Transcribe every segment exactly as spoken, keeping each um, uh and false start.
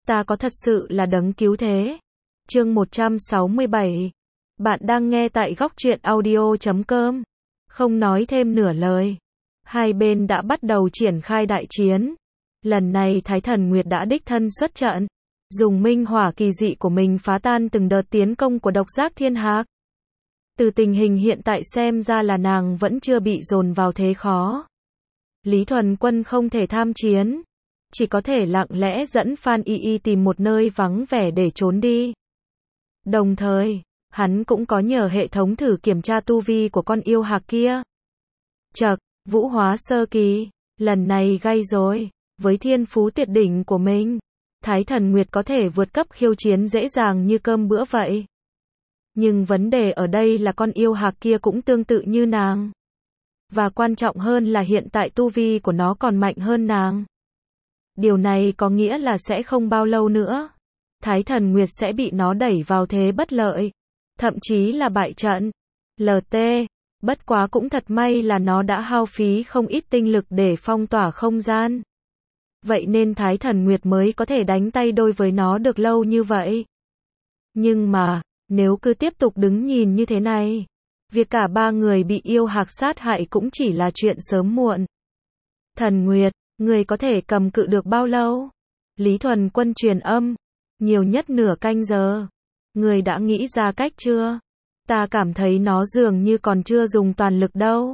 Ta có thật sự là đấng cứu thế. Chương một trăm sáu mươi bảy. Bạn đang nghe tại góc truyện audio chấm com. Không nói thêm nửa lời. Hai bên đã bắt đầu triển khai đại chiến. Lần này Thái Thần Nguyệt đã đích thân xuất trận. Dùng minh hỏa kỳ dị của mình phá tan từng đợt tiến công của Độc Giác Thiên Hạc. Từ tình hình hiện tại xem ra là nàng vẫn chưa bị dồn vào thế khó. Lý Thuần Quân không thể tham chiến. Chỉ có thể lặng lẽ dẫn Phan Y Y tìm một nơi vắng vẻ để trốn đi. Đồng thời, hắn cũng có nhờ hệ thống thử kiểm tra tu vi của con yêu hạc kia. Chậc, vũ hóa sơ kỳ, lần này gay rồi, với thiên phú tuyệt đỉnh của mình, Thái Thần Nguyệt có thể vượt cấp khiêu chiến dễ dàng như cơm bữa vậy. Nhưng vấn đề ở đây là con yêu hạc kia cũng tương tự như nàng. Và quan trọng hơn là hiện tại tu vi của nó còn mạnh hơn nàng. Điều này có nghĩa là sẽ không bao lâu nữa, Thái Thần Nguyệt sẽ bị nó đẩy vào thế bất lợi, thậm chí là bại trận. lờ tê, bất quá cũng thật may là nó đã hao phí không ít tinh lực để phong tỏa không gian. Vậy nên Thái Thần Nguyệt mới có thể đánh tay đôi với nó được lâu như vậy. Nhưng mà, nếu cứ tiếp tục đứng nhìn như thế này, việc cả ba người bị yêu hạc sát hại cũng chỉ là chuyện sớm muộn. Thần Nguyệt, người có thể cầm cự được bao lâu? Lý Thuần Quân truyền âm. Nhiều nhất nửa canh giờ. Người đã nghĩ ra cách chưa? Ta cảm thấy nó dường như còn chưa dùng toàn lực đâu.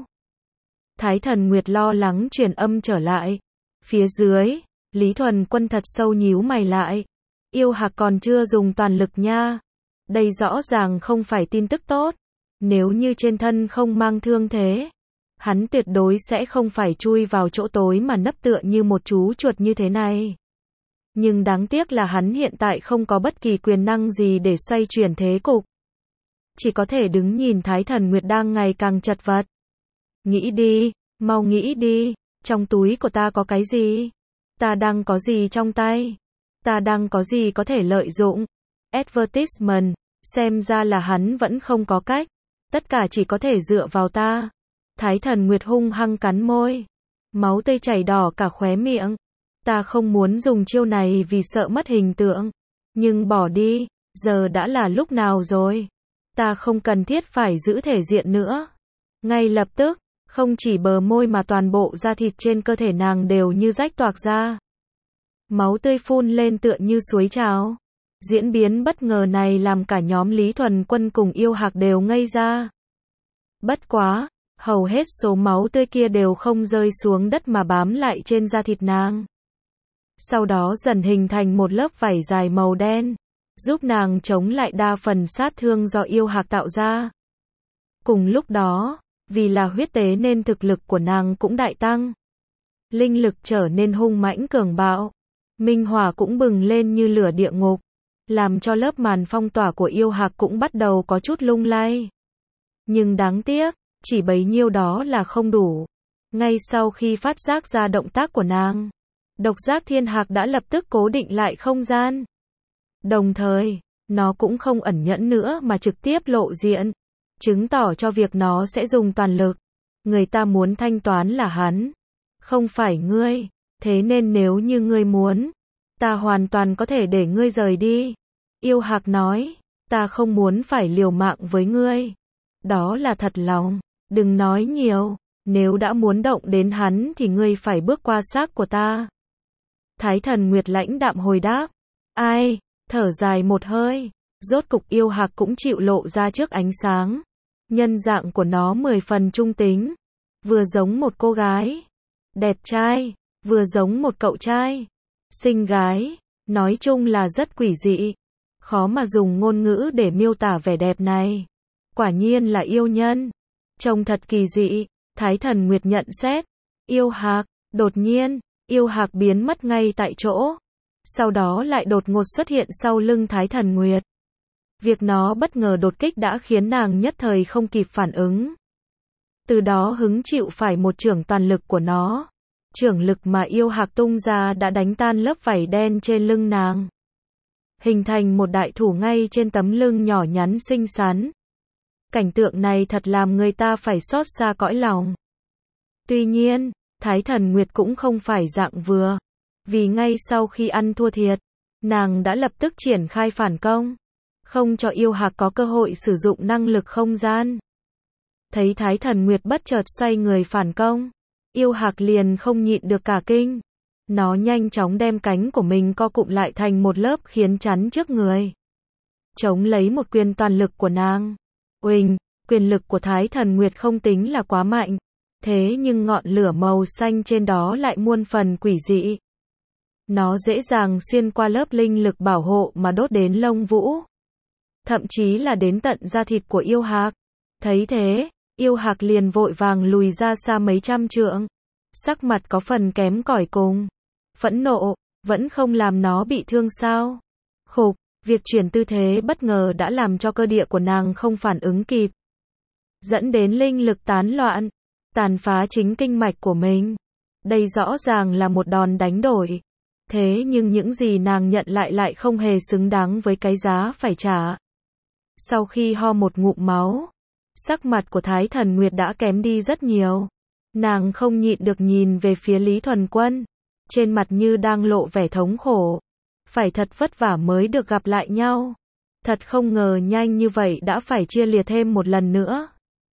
Thái Thần Nguyệt lo lắng truyền âm trở lại. Phía dưới, Lý Thuần Quân thật sâu nhíu mày lại. Yêu hạc còn chưa dùng toàn lực nha. Đây rõ ràng không phải tin tức tốt. Nếu như trên thân không mang thương thế, hắn tuyệt đối sẽ không phải chui vào chỗ tối mà nấp tựa như một chú chuột như thế này. Nhưng đáng tiếc là hắn hiện tại không có bất kỳ quyền năng gì để xoay chuyển thế cục. Chỉ có thể đứng nhìn Thái Thần Nguyệt đang ngày càng chật vật. Nghĩ đi, mau nghĩ đi, trong túi của ta có cái gì? Ta đang có gì trong tay? Ta đang có gì có thể lợi dụng? Advertisement, xem ra là hắn vẫn không có cách. Tất cả chỉ có thể dựa vào ta. Thái Thần Nguyệt hung hăng cắn môi. Máu tươi chảy đỏ cả khóe miệng. Ta không muốn dùng chiêu này vì sợ mất hình tượng. Nhưng bỏ đi, giờ đã là lúc nào rồi? Ta không cần thiết phải giữ thể diện nữa. Ngay lập tức, không chỉ bờ môi mà toàn bộ da thịt trên cơ thể nàng đều như rách toạc ra. Máu tươi phun lên tựa như suối trào. Diễn biến bất ngờ này làm cả nhóm Lý Thuần Quân cùng yêu hạc đều ngây ra. Bất quá, hầu hết số máu tươi kia đều không rơi xuống đất mà bám lại trên da thịt nàng. Sau đó dần hình thành một lớp vảy dài màu đen, giúp nàng chống lại đa phần sát thương do yêu hạc tạo ra. Cùng lúc đó, vì là huyết tế nên thực lực của nàng cũng đại tăng. Linh lực trở nên hung mãnh cường bạo. Minh hỏa cũng bừng lên như lửa địa ngục, làm cho lớp màn phong tỏa của yêu hạc cũng bắt đầu có chút lung lay. Nhưng đáng tiếc, chỉ bấy nhiêu đó là không đủ. Ngay sau khi phát giác ra động tác của nàng, Độc Giác Thiên Hạc đã lập tức cố định lại không gian. Đồng thời, nó cũng không ẩn nhẫn nữa mà trực tiếp lộ diện, chứng tỏ cho việc nó sẽ dùng toàn lực. Người ta muốn thanh toán là hắn, không phải ngươi. Thế nên nếu như ngươi muốn, ta hoàn toàn có thể để ngươi rời đi. Yêu hạc nói, ta không muốn phải liều mạng với ngươi. Đó là thật lòng, đừng nói nhiều, nếu đã muốn động đến hắn thì ngươi phải bước qua xác của ta. Thái Thần Nguyệt lãnh đạm hồi đáp. Ai, thở dài một hơi, rốt cục yêu hạc cũng chịu lộ ra trước ánh sáng. Nhân dạng của nó mười phần trung tính, vừa giống một cô gái, đẹp trai, vừa giống một cậu trai, xinh gái, nói chung là rất quỷ dị. Khó mà dùng ngôn ngữ để miêu tả vẻ đẹp này. Quả nhiên là yêu nhân. Trông thật kỳ dị, Thái Thần Nguyệt nhận xét. Yêu hạc, đột nhiên, yêu hạc biến mất ngay tại chỗ. Sau đó lại đột ngột xuất hiện sau lưng Thái Thần Nguyệt. Việc nó bất ngờ đột kích đã khiến nàng nhất thời không kịp phản ứng. Từ đó hứng chịu phải một chưởng toàn lực của nó. Chưởng lực mà yêu hạc tung ra đã đánh tan lớp vảy đen trên lưng nàng, hình thành một đại thủ ngay trên tấm lưng nhỏ nhắn xinh xắn. Cảnh tượng này thật làm người ta phải xót xa cõi lòng. Tuy nhiên, Thái Thần Nguyệt cũng không phải dạng vừa, vì ngay sau khi ăn thua thiệt, nàng đã lập tức triển khai phản công, không cho yêu hạc có cơ hội sử dụng năng lực không gian. Thấy Thái Thần Nguyệt bất chợt xoay người phản công, yêu hạc liền không nhịn được cả kinh. Nó nhanh chóng đem cánh của mình co cụm lại thành một lớp khiến chắn trước người, chống lấy một quyền toàn lực của nàng. Uỳnh, quyền lực của Thái Thần Nguyệt không tính là quá mạnh, thế nhưng ngọn lửa màu xanh trên đó lại muôn phần quỷ dị. Nó dễ dàng xuyên qua lớp linh lực bảo hộ mà đốt đến lông vũ, thậm chí là đến tận da thịt của yêu hạc. Thấy thế, yêu hạc liền vội vàng lùi ra xa mấy trăm trượng, sắc mặt có phần kém cỏi cùng. Phẫn nộ, vẫn không làm nó bị thương sao? Khục, việc chuyển tư thế bất ngờ đã làm cho cơ địa của nàng không phản ứng kịp, dẫn đến linh lực tán loạn, tàn phá chính kinh mạch của mình. Đây rõ ràng là một đòn đánh đổi. Thế nhưng những gì nàng nhận lại lại không hề xứng đáng với cái giá phải trả. Sau khi ho một ngụm máu, sắc mặt của Thái Thần Nguyệt đã kém đi rất nhiều. Nàng không nhịn được nhìn về phía Lý Thuần Quân, trên mặt như đang lộ vẻ thống khổ. Phải thật vất vả mới được gặp lại nhau. Thật không ngờ nhanh như vậy đã phải chia lìa thêm một lần nữa.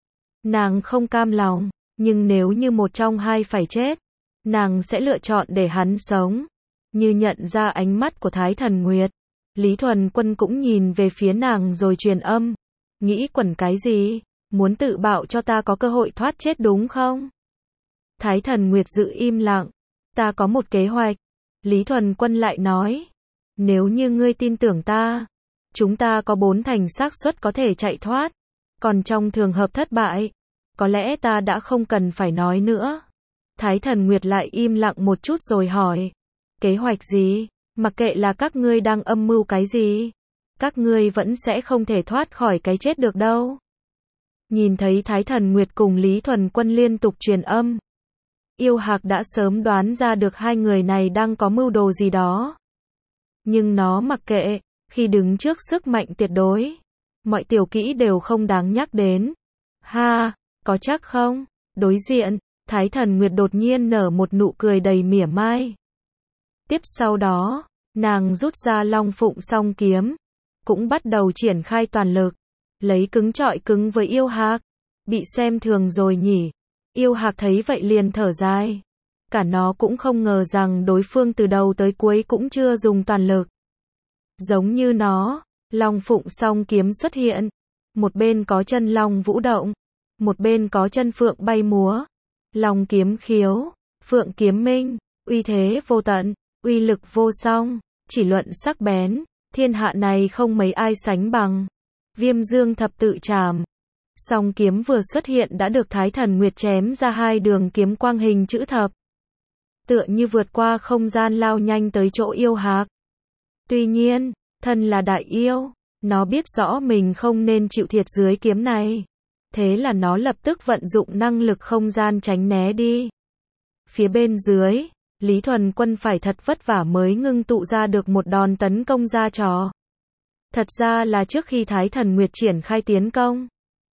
Nàng không cam lòng, nhưng nếu như một trong hai phải chết, nàng sẽ lựa chọn để hắn sống. Như nhận ra ánh mắt của Thái Thần Nguyệt, Lý Thuần Quân cũng nhìn về phía nàng rồi truyền âm. Nghĩ quẩn cái gì? Muốn tự bạo cho ta có cơ hội thoát chết đúng không? Thái Thần Nguyệt giữ im lặng. Ta có một kế hoạch. Lý Thuần Quân lại nói. Nếu như ngươi tin tưởng ta, chúng ta có bốn thành xác suất có thể chạy thoát. Còn trong trường hợp thất bại, có lẽ ta đã không cần phải nói nữa. Thái Thần Nguyệt lại im lặng một chút rồi hỏi. Kế hoạch gì? Mặc kệ là các ngươi đang âm mưu cái gì, các ngươi vẫn sẽ không thể thoát khỏi cái chết được đâu. Nhìn thấy Thái Thần Nguyệt cùng Lý Thuần Quân liên tục truyền âm, yêu hạc đã sớm đoán ra được hai người này đang có mưu đồ gì đó. Nhưng nó mặc kệ, khi đứng trước sức mạnh tuyệt đối, mọi tiểu kỹ đều không đáng nhắc đến. Ha, có chắc không? Đối diện, Thái Thần Nguyệt đột nhiên nở một nụ cười đầy mỉa mai. Tiếp sau đó, nàng rút ra Long Phụng Song kiếm, cũng bắt đầu triển khai toàn lực, lấy cứng chọi cứng với yêu hạc. Bị xem thường rồi nhỉ? Yêu hạc thấy vậy liền thở dài. Cả nó cũng không ngờ rằng đối phương từ đầu tới cuối cũng chưa dùng toàn lực. Giống như nó, Long Phụng Song kiếm xuất hiện, một bên có chân long vũ động, một bên có chân phượng bay múa. Long kiếm khiếu, phượng kiếm minh, uy thế vô tận, uy lực vô song, chỉ luận sắc bén, thiên hạ này không mấy ai sánh bằng. Viêm Dương thập tự trảm. Song kiếm vừa xuất hiện đã được Thái Thần Nguyệt chém ra hai đường kiếm quang hình chữ thập, tựa như vượt qua không gian lao nhanh tới chỗ yêu hạc. Tuy nhiên, thân là đại yêu, nó biết rõ mình không nên chịu thiệt dưới kiếm này. Thế là nó lập tức vận dụng năng lực không gian tránh né đi. Phía bên dưới, Lý Thuần Quân phải thật vất vả mới ngưng tụ ra được một đòn tấn công ra trò. Thật ra là trước khi Thái Thần Nguyệt triển khai tiến công,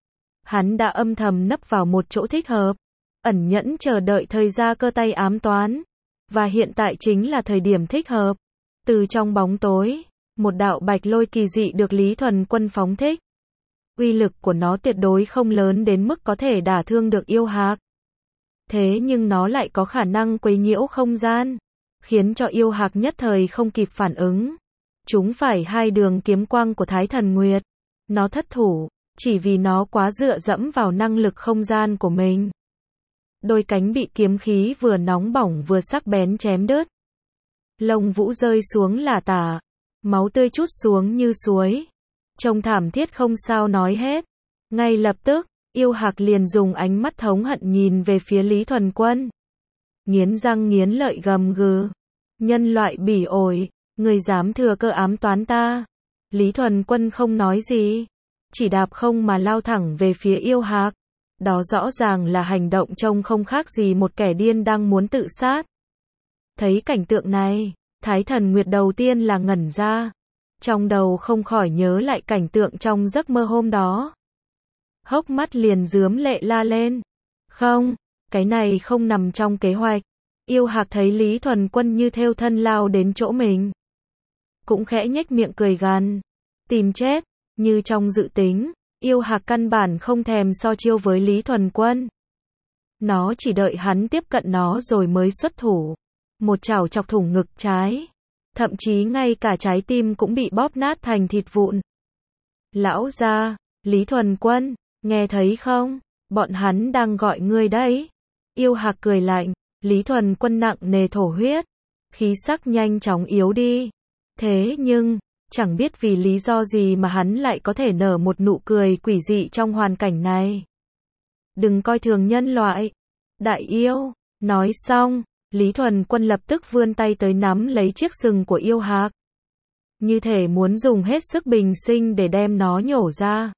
hắn đã âm thầm nấp vào một chỗ thích hợp, ẩn nhẫn chờ đợi thời ra cơ tay ám toán. Và hiện tại chính là thời điểm thích hợp. Từ trong bóng tối, một đạo bạch lôi kỳ dị được Lý Thuần Quân phóng thích. Uy lực của nó tuyệt đối không lớn đến mức có thể đả thương được yêu hạc. Thế nhưng nó lại có khả năng quấy nhiễu không gian, khiến cho yêu hạc nhất thời không kịp phản ứng. Chúng phải hai đường kiếm quang của Thái Thần Nguyệt. Nó thất thủ, chỉ vì nó quá dựa dẫm vào năng lực không gian của mình. Đôi cánh bị kiếm khí vừa nóng bỏng vừa sắc bén chém đứt. Lông vũ rơi xuống lả tả, máu tươi trút xuống như suối. Trông thảm thiết không sao nói hết. Ngay lập tức, yêu hạc liền dùng ánh mắt thống hận nhìn về phía Lý Thuần Quân. Nghiến răng nghiến lợi gầm gừ. Nhân loại bỉ ổi, người dám thừa cơ ám toán ta. Lý Thuần Quân không nói gì, chỉ đạp không mà lao thẳng về phía yêu hạc. Đó rõ ràng là hành động trông không khác gì một kẻ điên đang muốn tự sát. Thấy cảnh tượng này, Thái Thần Nguyệt đầu tiên là ngẩn ra. Trong đầu không khỏi nhớ lại cảnh tượng trong giấc mơ hôm đó. Hốc mắt liền rướm lệ la lên. Không, cái này không nằm trong kế hoạch. Yêu hạc thấy Lý Thuần Quân như thêu thân lao đến chỗ mình. cũng khẽ nhếch miệng cười gằn. Tìm chết, như trong dự tính, yêu hạc căn bản không thèm so chiêu với Lý Thuần Quân. Nó chỉ đợi hắn tiếp cận nó rồi mới xuất thủ. Một chảo chọc thủng ngực trái. Thậm chí ngay cả trái tim cũng bị bóp nát thành thịt vụn. Lão gia, Lý Thuần Quân, nghe thấy không? Bọn hắn đang gọi ngươi đấy. Yêu hạc cười lạnh, Lý Thuần Quân nặng nề thổ huyết. Khí sắc nhanh chóng yếu đi. Thế nhưng, chẳng biết vì lý do gì mà hắn lại có thể nở một nụ cười quỷ dị trong hoàn cảnh này. Đừng coi thường nhân loại. Đại yêu, nói xong, Lý Thuần Quân lập tức vươn tay tới nắm lấy chiếc sừng của yêu hạc. Như thể muốn dùng hết sức bình sinh để đem nó nhổ ra.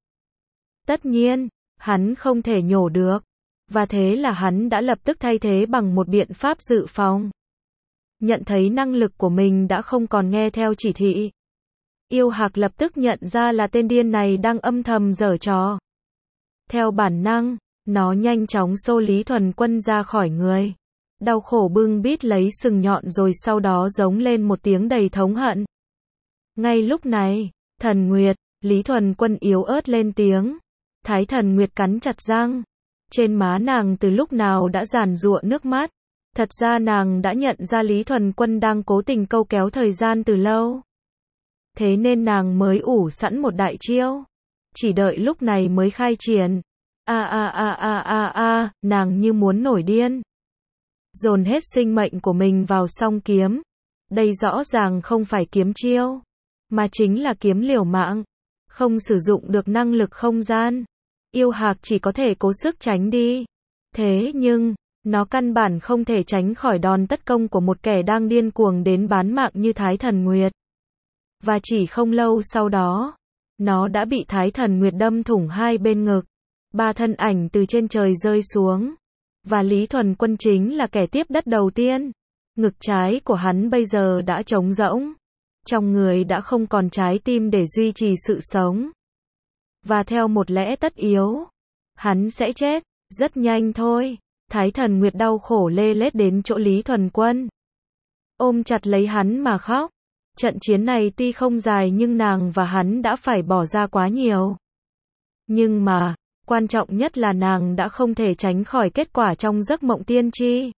Tất nhiên, hắn không thể nhổ được. Và thế là hắn đã lập tức thay thế bằng một biện pháp dự phòng. Nhận thấy năng lực của mình đã không còn nghe theo chỉ thị. Yêu hạc lập tức nhận ra là tên điên này đang âm thầm giở trò. Theo bản năng, nó nhanh chóng xô Lý Thuần Quân ra khỏi người. Đau khổ bưng bít lấy sừng nhọn rồi sau đó giống lên một tiếng đầy thống hận. Ngay lúc này, Thần Nguyệt, Lý Thuần Quân yếu ớt lên tiếng. Thái Thần Nguyệt cắn chặt răng. Trên má nàng từ lúc nào đã giàn giụa nước mắt. Thật ra nàng đã nhận ra Lý Thuần Quân đang cố tình câu kéo thời gian từ lâu. Thế nên nàng mới ủ sẵn một đại chiêu. Chỉ đợi lúc này mới khai triển. A a a a a a, nàng như muốn nổi điên. Dồn hết sinh mệnh của mình vào song kiếm. Đây rõ ràng không phải kiếm chiêu, mà chính là kiếm liều mạng. Không sử dụng được năng lực không gian. Yêu hạc chỉ có thể cố sức tránh đi. Thế nhưng, nó căn bản không thể tránh khỏi đòn tấn công của một kẻ đang điên cuồng đến bán mạng như Thái Thần Nguyệt. Và chỉ không lâu sau đó, nó đã bị Thái Thần Nguyệt đâm thủng hai bên ngực. Ba thân ảnh từ trên trời rơi xuống. Và Lý Thuần Quân chính là kẻ tiếp đất đầu tiên. Ngực trái của hắn bây giờ đã trống rỗng. Trong người đã không còn trái tim để duy trì sự sống. Và theo một lẽ tất yếu, hắn sẽ chết, rất nhanh thôi. Thái Thần Nguyệt đau khổ lê lết đến chỗ Lý Thuần Quân. Ôm chặt lấy hắn mà khóc. Trận chiến này tuy không dài nhưng nàng và hắn đã phải bỏ ra quá nhiều. Nhưng mà, quan trọng nhất là nàng đã không thể tránh khỏi kết quả trong giấc mộng tiên tri.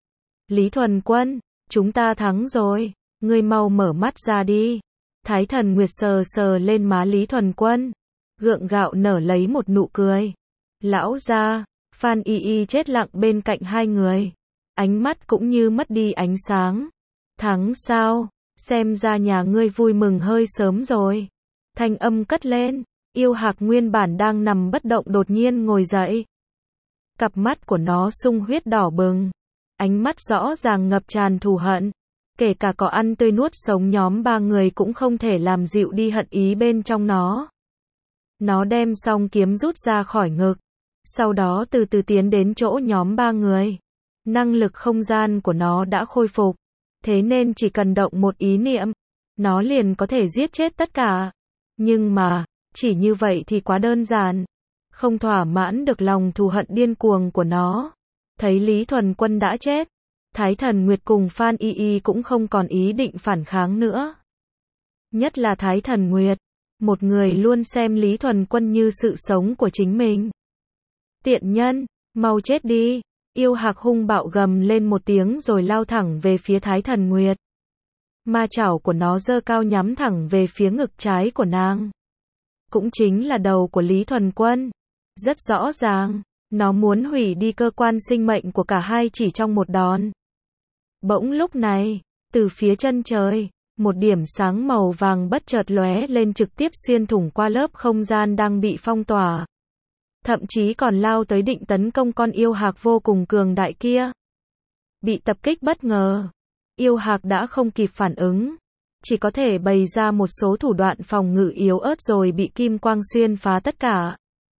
Lý Thuần Quân, chúng ta thắng rồi, ngươi mau mở mắt ra đi. Thái Thần Nguyệt sờ sờ lên má Lý Thuần Quân, gượng gạo nở lấy một nụ cười. Lão gia, Phan Y Y chết lặng bên cạnh hai người. Ánh mắt cũng như mất đi ánh sáng. Thắng sao? Xem ra nhà ngươi vui mừng hơi sớm rồi. Thanh âm cất lên. Yêu hạc nguyên bản đang nằm bất động đột nhiên ngồi dậy. Cặp mắt của nó sung huyết đỏ bừng. Ánh mắt rõ ràng ngập tràn thù hận. Kể cả có ăn tươi nuốt sống nhóm ba người cũng không thể làm dịu đi hận ý bên trong nó. Nó đem song kiếm rút ra khỏi ngực. Sau đó từ từ tiến đến chỗ nhóm ba người. Năng lực không gian của nó đã khôi phục. Thế nên chỉ cần động một ý niệm, nó liền có thể giết chết tất cả. Nhưng mà, chỉ như vậy thì quá đơn giản. Không thỏa mãn được lòng thù hận điên cuồng của nó. Thấy Lý Thuần Quân đã chết, Thái Thần Nguyệt cùng Phan Y Y cũng không còn ý định phản kháng nữa. Nhất là Thái Thần Nguyệt, một người luôn xem Lý Thuần Quân như sự sống của chính mình. Tiện nhân, mau chết đi. Yêu hạc hung bạo gầm lên một tiếng rồi lao thẳng về phía Thái Thần Nguyệt. Ma chảo của nó giơ cao nhắm thẳng về phía ngực trái của nàng. Cũng chính là đầu của Lý Thuần Quân. Rất rõ ràng, nó muốn hủy đi cơ quan sinh mệnh của cả hai chỉ trong một đòn. Bỗng lúc này, từ phía chân trời, một điểm sáng màu vàng bất chợt lóe lên trực tiếp xuyên thủng qua lớp không gian đang bị phong tỏa. Thậm chí còn lao tới định tấn công con yêu hạc vô cùng cường đại kia. Bị tập kích bất ngờ, yêu hạc đã không kịp phản ứng, chỉ có thể bày ra một số thủ đoạn phòng ngự yếu ớt rồi bị kim quang xuyên phá tất cả.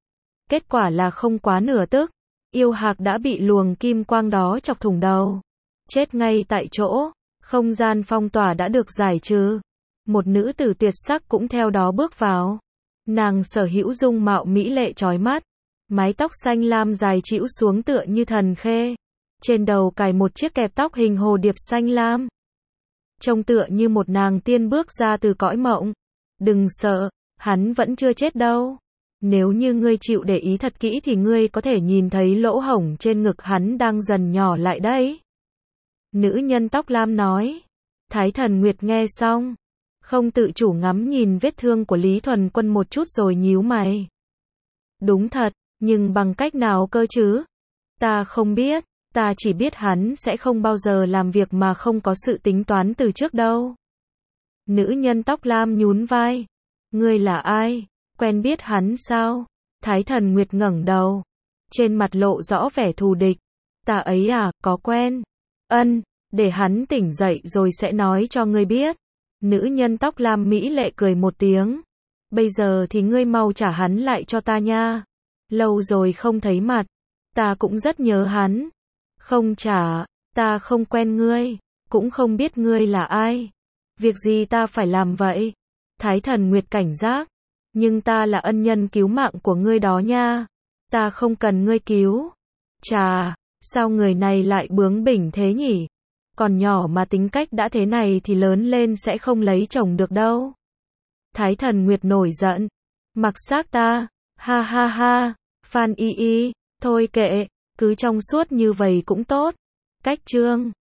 Kết quả là không quá nửa tức, yêu hạc đã bị luồng kim quang đó chọc thủng đầu. Chết ngay tại chỗ, không gian phong tỏa đã được giải trừ. Một nữ tử tuyệt sắc cũng theo đó bước vào. Nàng sở hữu dung mạo mỹ lệ chói mắt. Mái tóc xanh lam dài trĩu xuống tựa như thần khê. Trên đầu cài một chiếc kẹp tóc hình hồ điệp xanh lam. trông tựa như một nàng tiên bước ra từ cõi mộng. Đừng sợ, hắn vẫn chưa chết đâu. Nếu như ngươi chịu để ý thật kỹ thì ngươi có thể nhìn thấy lỗ hổng trên ngực hắn đang dần nhỏ lại đấy. Nữ nhân tóc lam nói. Thái Thần Nguyệt nghe xong, không tự chủ ngắm nhìn vết thương của Lý Thuần Quân một chút rồi nhíu mày. Đúng thật, nhưng bằng cách nào cơ chứ? Ta không biết, ta chỉ biết hắn sẽ không bao giờ làm việc mà không có sự tính toán từ trước đâu. Nữ nhân tóc lam nhún vai. Ngươi là ai? Quen biết hắn sao? Thái Thần Nguyệt ngẩng đầu, trên mặt lộ rõ vẻ thù địch. Ta ấy à, có quen. Ân, để hắn tỉnh dậy rồi sẽ nói cho ngươi biết. Nữ nhân tóc lam mỹ lệ cười một tiếng. Bây giờ thì ngươi mau trả hắn lại cho ta nha. Lâu rồi không thấy mặt, ta cũng rất nhớ hắn. Không trả, ta không quen ngươi, cũng không biết ngươi là ai. Việc gì ta phải làm vậy? Thái Thần Nguyệt cảnh giác. Nhưng ta là ân nhân cứu mạng của ngươi đó nha. Ta không cần ngươi cứu. Chà, sao người này lại bướng bỉnh thế nhỉ? Còn nhỏ mà tính cách đã thế này thì lớn lên sẽ không lấy chồng được đâu. Thái Thần Nguyệt nổi giận. Mặc xác ta. Ha ha ha. Phan Y Y. Thôi kệ, cứ trong suốt như vậy cũng tốt. Cách chương